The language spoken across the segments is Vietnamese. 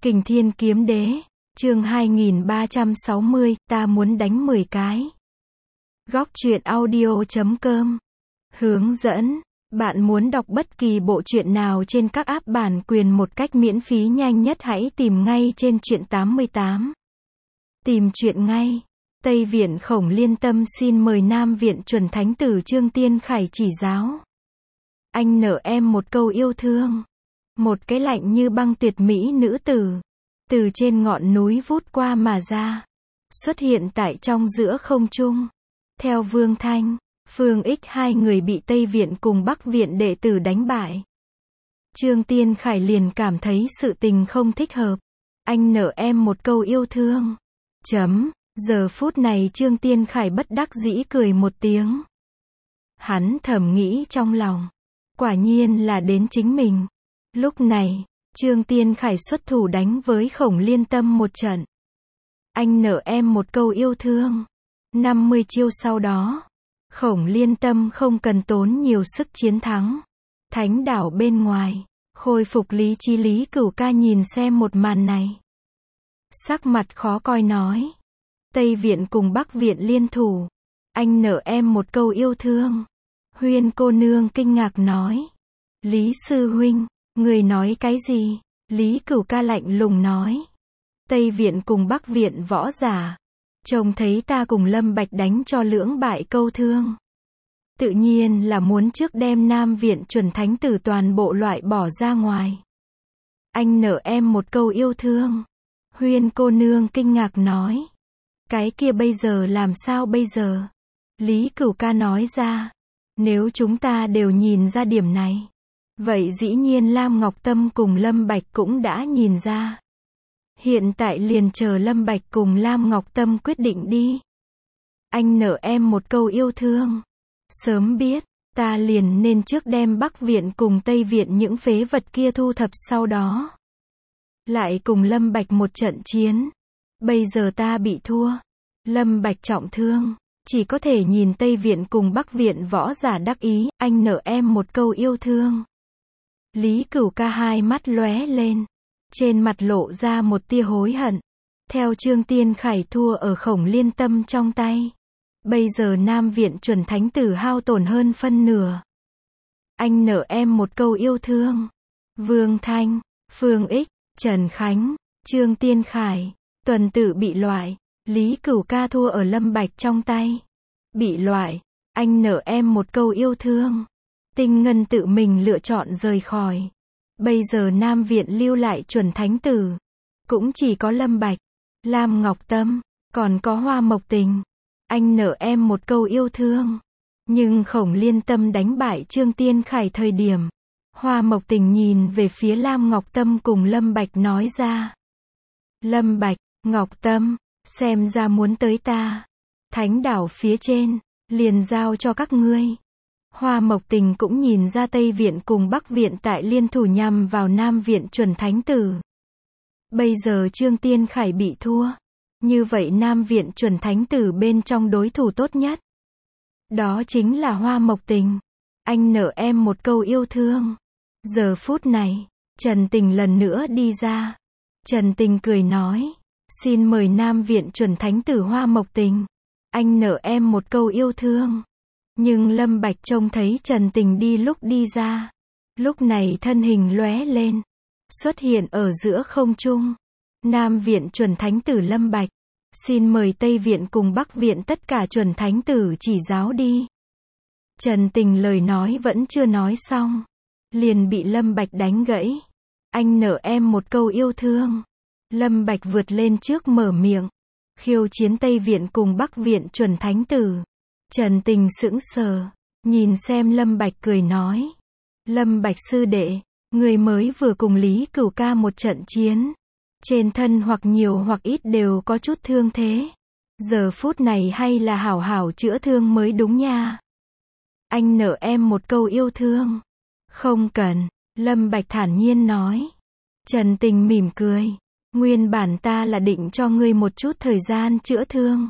Kình Thiên Kiếm Đế, chương 2360, ta muốn đánh 10 cái. Góc truyện audio.com. Hướng dẫn, bạn muốn đọc bất kỳ bộ truyện nào trên các app bản quyền một cách miễn phí nhanh nhất hãy tìm ngay trên truyện 88. Tìm truyện ngay. Tây Viện Khổng Liên Tâm xin mời Nam Viện Chuẩn Thánh Tử Trương Tiên Khải chỉ giáo. Anh nợ em một câu yêu thương. Một cái lạnh như băng tuyệt mỹ nữ tử, từ trên ngọn núi vút qua mà ra, xuất hiện tại trong giữa không trung. Theo Vương Thanh, Phương Ích hai người bị Tây Viện cùng Bắc Viện đệ tử đánh bại. Trương Tiên Khải liền cảm thấy sự tình không thích hợp. Anh nợ em một câu yêu thương. Giờ phút này Trương Tiên Khải bất đắc dĩ cười một tiếng. Hắn thầm nghĩ trong lòng, quả nhiên là đến chính mình. Lúc này, Trương Tiên Khải xuất thủ đánh với Khổng Liên Tâm một trận. Anh nợ em một câu yêu thương. 50 chiêu sau đó, Khổng Liên Tâm không cần tốn nhiều sức chiến thắng. Thánh đảo bên ngoài, khôi phục lý trí Lý Cửu Ca nhìn xem một màn này. Sắc mặt khó coi nói. Tây Viện cùng Bắc Viện liên thủ. Anh nợ em một câu yêu thương. Huyên cô nương kinh ngạc nói. Lý sư huynh, người nói cái gì? Lý Cửu Ca lạnh lùng nói. Tây Viện cùng Bắc Viện võ giả, trông thấy ta cùng Lâm Bạch đánh cho lưỡng bại câu thương, tự nhiên là muốn trước đem Nam Viện Chuẩn Thánh Tử toàn bộ loại bỏ ra ngoài. Anh nợ em một câu yêu thương. Huyên cô nương kinh ngạc nói. Cái kia bây giờ làm sao bây giờ? Lý Cửu Ca nói ra. Nếu chúng ta đều nhìn ra điểm này, vậy dĩ nhiên Lam Ngọc Tâm cùng Lâm Bạch cũng đã nhìn ra. Hiện tại liền chờ Lâm Bạch cùng Lam Ngọc Tâm quyết định đi. Anh nợ em một câu yêu thương. Sớm biết, ta liền nên trước đem Bắc Viện cùng Tây Viện những phế vật kia thu thập sau đó lại cùng Lâm Bạch một trận chiến. Bây giờ ta bị thua, Lâm Bạch trọng thương, chỉ có thể nhìn Tây Viện cùng Bắc Viện võ giả đắc ý. Anh nợ em một câu yêu thương. Lý Cửu Ca hai mắt lóe lên, trên mặt lộ ra một tia hối hận. Theo Trương Tiên Khải thua ở Khổng Liên Tâm trong tay, bây giờ Nam Viện Chuẩn Thánh Tử hao tổn hơn phân nửa. Anh nợ em một câu yêu thương. Vương Thanh, Phương Ích, Trần Khánh, Trương Tiên Khải, tuần tự bị loại. Lý Cửu Ca thua ở Lâm Bạch trong tay, bị loại. Anh nợ em một câu yêu thương. Tinh Ngân tự mình lựa chọn rời khỏi. Bây giờ Nam Viện lưu lại Chuẩn Thánh Tử, cũng chỉ có Lâm Bạch, Lam Ngọc Tâm, còn có Hoa Mộc Tình. Anh nợ em một câu yêu thương. Nhưng Khổng Liên Tâm đánh bại Trương Tiên Khải thời điểm, Hoa Mộc Tình nhìn về phía Lam Ngọc Tâm cùng Lâm Bạch nói ra. Lâm Bạch, Ngọc Tâm, xem ra muốn tới ta Thánh đảo phía trên, liền giao cho các ngươi. Hoa Mộc Tình cũng nhìn ra Tây Viện cùng Bắc Viện tại liên thủ nhằm vào Nam Viện Chuẩn Thánh Tử. Bây giờ Trương Tiên Khải bị thua, như vậy Nam Viện Chuẩn Thánh Tử bên trong đối thủ tốt nhất, đó chính là Hoa Mộc Tình. Anh nợ em một câu yêu thương. Giờ phút này, Trần Tình lần nữa đi ra. Trần Tình cười nói. Xin mời Nam Viện Chuẩn Thánh Tử Hoa Mộc Tình. Anh nợ em một câu yêu thương. Nhưng Lâm Bạch trông thấy Trần Tình đi lúc đi ra, lúc này thân hình lóe lên, xuất hiện ở giữa không trung. Nam Viện Chuẩn Thánh Tử Lâm Bạch, xin mời Tây Viện cùng Bắc Viện tất cả Chuẩn Thánh Tử chỉ giáo đi. Trần Tình lời nói vẫn chưa nói xong, liền bị Lâm Bạch đánh gãy. Anh nợ em một câu yêu thương. Lâm Bạch vượt lên trước mở miệng, khiêu chiến Tây Viện cùng Bắc Viện Chuẩn Thánh Tử. Trần Tình sững sờ, nhìn xem Lâm Bạch cười nói. Lâm Bạch sư đệ, người mới vừa cùng Lý Cửu Ca một trận chiến, trên thân hoặc nhiều hoặc ít đều có chút thương thế. Giờ phút này hay là hảo hảo chữa thương mới đúng nha. Anh nợ em một câu yêu thương. Không cần, Lâm Bạch thản nhiên nói. Trần Tình mỉm cười. Nguyên bản ta là định cho ngươi một chút thời gian chữa thương.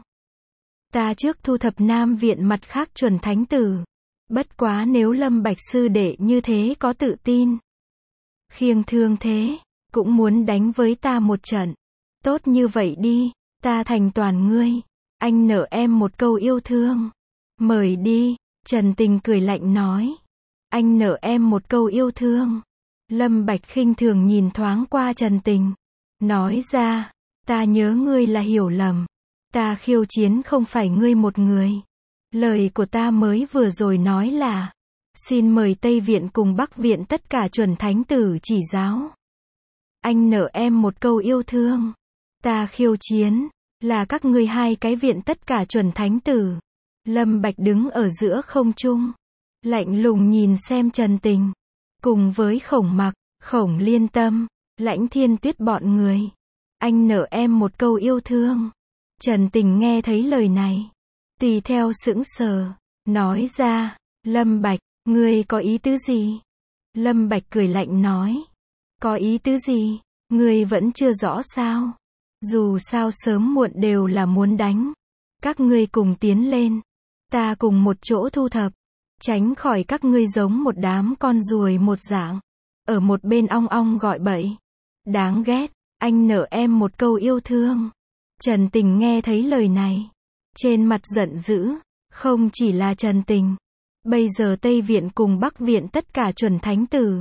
Ta trước thu thập Nam Viện mặt khác Chuẩn Thánh Tử. Bất quá nếu Lâm Bạch sư đệ như thế có tự tin, khiêng thương thế, cũng muốn đánh với ta một trận. Tốt như vậy đi, ta thành toàn ngươi. Anh nợ em một câu yêu thương. Mời đi, Trần Tình cười lạnh nói. Anh nợ em một câu yêu thương. Lâm Bạch khinh thường nhìn thoáng qua Trần Tình. Nói ra, ta nhớ ngươi là hiểu lầm. Ta khiêu chiến không phải ngươi một người. Lời của ta mới vừa rồi nói là, xin mời Tây Viện cùng Bắc Viện tất cả chuẩn thánh tử chỉ giáo. Anh nợ em một câu yêu thương. Ta khiêu chiến, là các ngươi hai cái viện tất cả chuẩn thánh tử. Lâm Bạch đứng ở giữa không trung, lạnh lùng nhìn xem Trần Tình, cùng với Khổng Mặc, Khổng Liên Tâm, Lãnh Thiên Tuyết bọn người. Anh nợ em một câu yêu thương. Trần Tình nghe thấy lời này, tùy theo sững sờ, nói ra, Lâm Bạch, ngươi có ý tứ gì? Lâm Bạch cười lạnh nói, có ý tứ gì? Ngươi vẫn chưa rõ sao? Dù sao sớm muộn đều là muốn đánh. Các ngươi cùng tiến lên, ta cùng một chỗ thu thập, tránh khỏi các ngươi giống một đám con ruồi một dạng, ở một bên ong ong gọi bậy. Đáng ghét, anh nợ em một câu yêu thương. Trần Tình nghe thấy lời này, trên mặt giận dữ, không chỉ là Trần Tình. Bây giờ Tây Viện cùng Bắc Viện tất cả chuẩn thánh tử,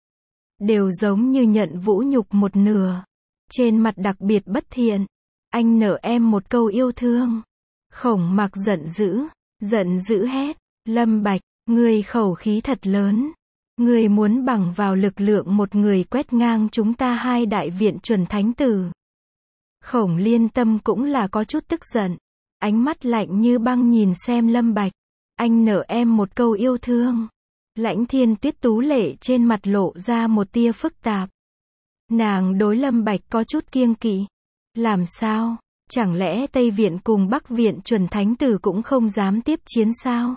đều giống như nhận vũ nhục một nửa. Trên mặt đặc biệt bất thiện. Anh nợ em một câu yêu thương. Khổng Mặc giận dữ hét. Lâm Bạch, ngươi khẩu khí thật lớn. Ngươi muốn bằng vào lực lượng một người quét ngang chúng ta hai đại viện chuẩn thánh tử. Khổng Liên Tâm cũng là có chút tức giận. Ánh mắt lạnh như băng nhìn xem Lâm Bạch. Anh nợ em một câu yêu thương. Lãnh Thiên Tuyết tú lệ trên mặt lộ ra một tia phức tạp. Nàng đối Lâm Bạch có chút kiêng kỵ. Làm sao? Chẳng lẽ Tây Viện cùng Bắc Viện chuẩn thánh tử cũng không dám tiếp chiến sao?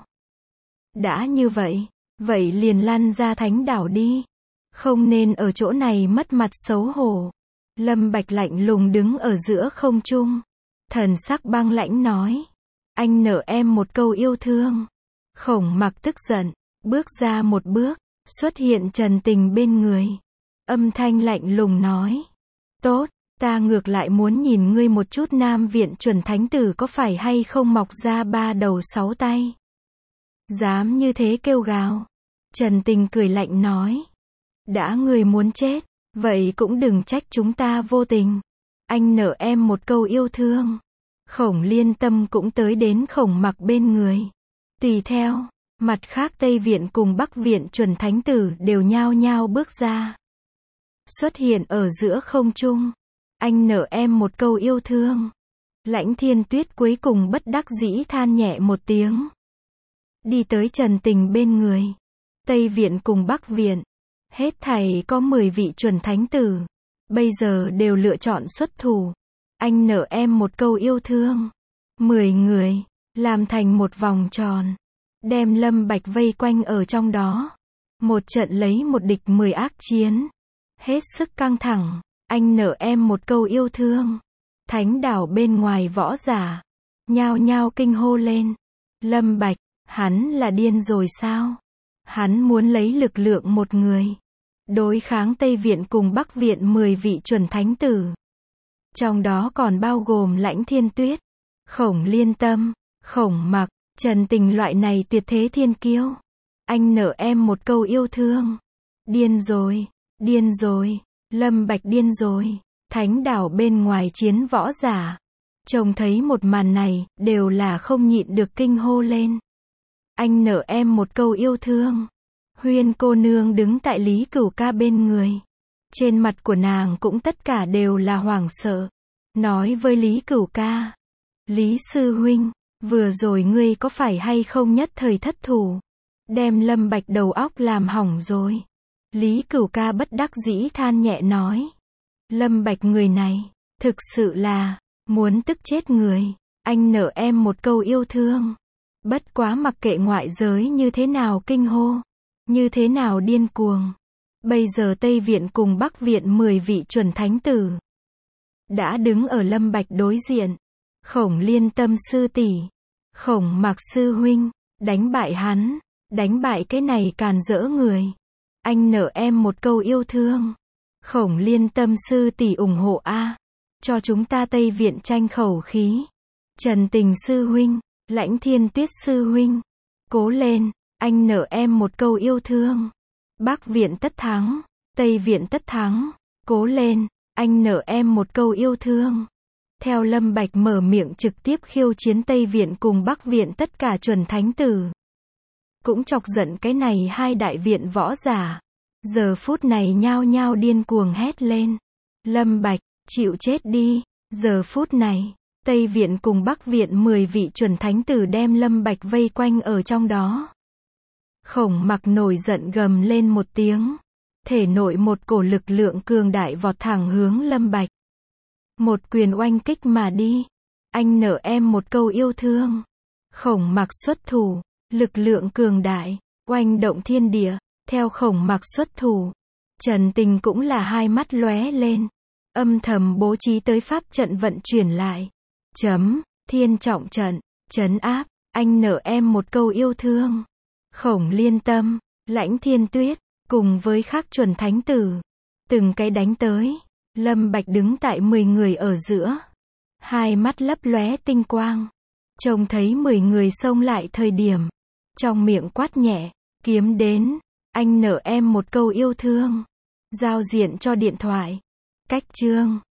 Đã như vậy, vậy liền lăn ra Thánh đảo đi. Không nên ở chỗ này mất mặt xấu hổ. Lâm Bạch lạnh lùng đứng ở giữa không trung. Thần sắc băng lãnh nói. Anh nợ em một câu yêu thương. Khổng Mặc tức giận, bước ra một bước, xuất hiện Trần Tình bên người. Âm thanh lạnh lùng nói. Tốt, ta ngược lại muốn nhìn ngươi một chút Nam Viện chuẩn thánh tử có phải hay không mọc ra 3 đầu 6 tay. Dám như thế kêu gào. Trần Tình cười lạnh nói. Đã ngươi muốn chết, vậy cũng đừng trách chúng ta vô tình. Anh nợ em một câu yêu thương. Khổng Liên Tâm cũng tới đến Khổng Mặc bên người. Tùy theo, mặt khác Tây Viện cùng Bắc Viện chuẩn thánh tử đều nhao nhao bước ra. Xuất hiện ở giữa không trung. Anh nợ em một câu yêu thương. Lãnh Thiên Tuyết cuối cùng bất đắc dĩ than nhẹ một tiếng. Đi tới Trần Tình bên người. Tây Viện cùng Bắc Viện, hết thảy có 10 vị chuẩn thánh tử. Bây giờ đều lựa chọn xuất thủ. Anh nợ em một câu yêu thương. 10 người, làm thành một vòng tròn. Đem Lâm Bạch vây quanh ở trong đó. Một trận lấy một địch 10 ác chiến. Hết sức căng thẳng. Anh nợ em một câu yêu thương. Thánh đảo bên ngoài võ giả, nhao nhao kinh hô lên. Lâm Bạch, hắn là điên rồi sao? Hắn muốn lấy lực lượng một người đối kháng Tây Viện cùng Bắc Viện 10 vị chuẩn thánh tử. Trong đó còn bao gồm Lãnh Thiên Tuyết, Khổng Liên Tâm, Khổng Mặc, Trần Tình loại này tuyệt thế thiên kiêu. Anh nợ em một câu yêu thương. Điên rồi, điên rồi, Lâm Bạch điên rồi. Thánh đảo bên ngoài chiến võ giả, trông thấy một màn này, đều là không nhịn được kinh hô lên. Anh nợ em một câu yêu thương. Huyên cô nương đứng tại Lý Cửu Ca bên người. Trên mặt của nàng cũng tất cả đều là hoảng sợ. Nói với Lý Cửu Ca. Lý sư huynh, vừa rồi ngươi có phải hay không nhất thời thất thủ, đem Lâm Bạch đầu óc làm hỏng rồi. Lý Cửu Ca bất đắc dĩ than nhẹ nói. Lâm Bạch người này, thực sự là, muốn tức chết người. Anh nợ em một câu yêu thương. Bất quá mặc kệ ngoại giới như thế nào kinh hô, như thế nào điên cuồng. Bây giờ Tây Viện cùng Bắc Viện 10 vị chuẩn thánh tử đã đứng ở Lâm Bạch đối diện. Khổng Liên Tâm sư tỷ, Khổng Mặc sư huynh, đánh bại hắn, đánh bại cái này càn rỡ người. Anh nợ em một câu yêu thương. Khổng Liên Tâm sư tỷ ủng hộ a. Cho chúng ta Tây Viện tranh khẩu khí. Trần Tình sư huynh, Lãnh Thiên Tuyết sư huynh. Cố lên, anh nợ em một câu yêu thương. Bắc Viện tất thắng, Tây Viện tất thắng. Cố lên, anh nợ em một câu yêu thương. Theo Lâm Bạch mở miệng trực tiếp khiêu chiến Tây Viện cùng Bắc Viện tất cả chuẩn thánh tử. Cũng chọc giận cái này hai đại viện võ giả. Giờ phút này nhao nhao điên cuồng hét lên. Lâm Bạch, chịu chết đi. Giờ phút này, Tây Viện cùng Bắc Viện 10 vị chuẩn thánh tử đem Lâm Bạch vây quanh ở trong đó. Khổng Mặc nổi giận gầm lên một tiếng. Thể nội một cổ lực lượng cường đại vọt thẳng hướng Lâm Bạch. Một quyền oanh kích mà đi. Anh nợ em một câu yêu thương. Khổng Mặc xuất thủ. Lực lượng cường đại, oanh động thiên địa. Theo Khổng Mặc xuất thủ, Trần Tình cũng là hai mắt lóe lên. Âm thầm bố trí tới pháp trận vận chuyển lại. Thiên trọng trận, trấn áp, anh nợ em một câu yêu thương. Khổng Liên Tâm, Lãnh Thiên Tuyết, cùng với khác chuẩn thánh tử. Từng cái đánh tới. Lâm Bạch đứng tại 10 người ở giữa. Hai mắt lấp lóe tinh quang. Trông thấy 10 người xông lại thời điểm. Trong miệng quát nhẹ, kiếm đến. Anh nợ em một câu yêu thương. Giao diện cho điện thoại. Cách chương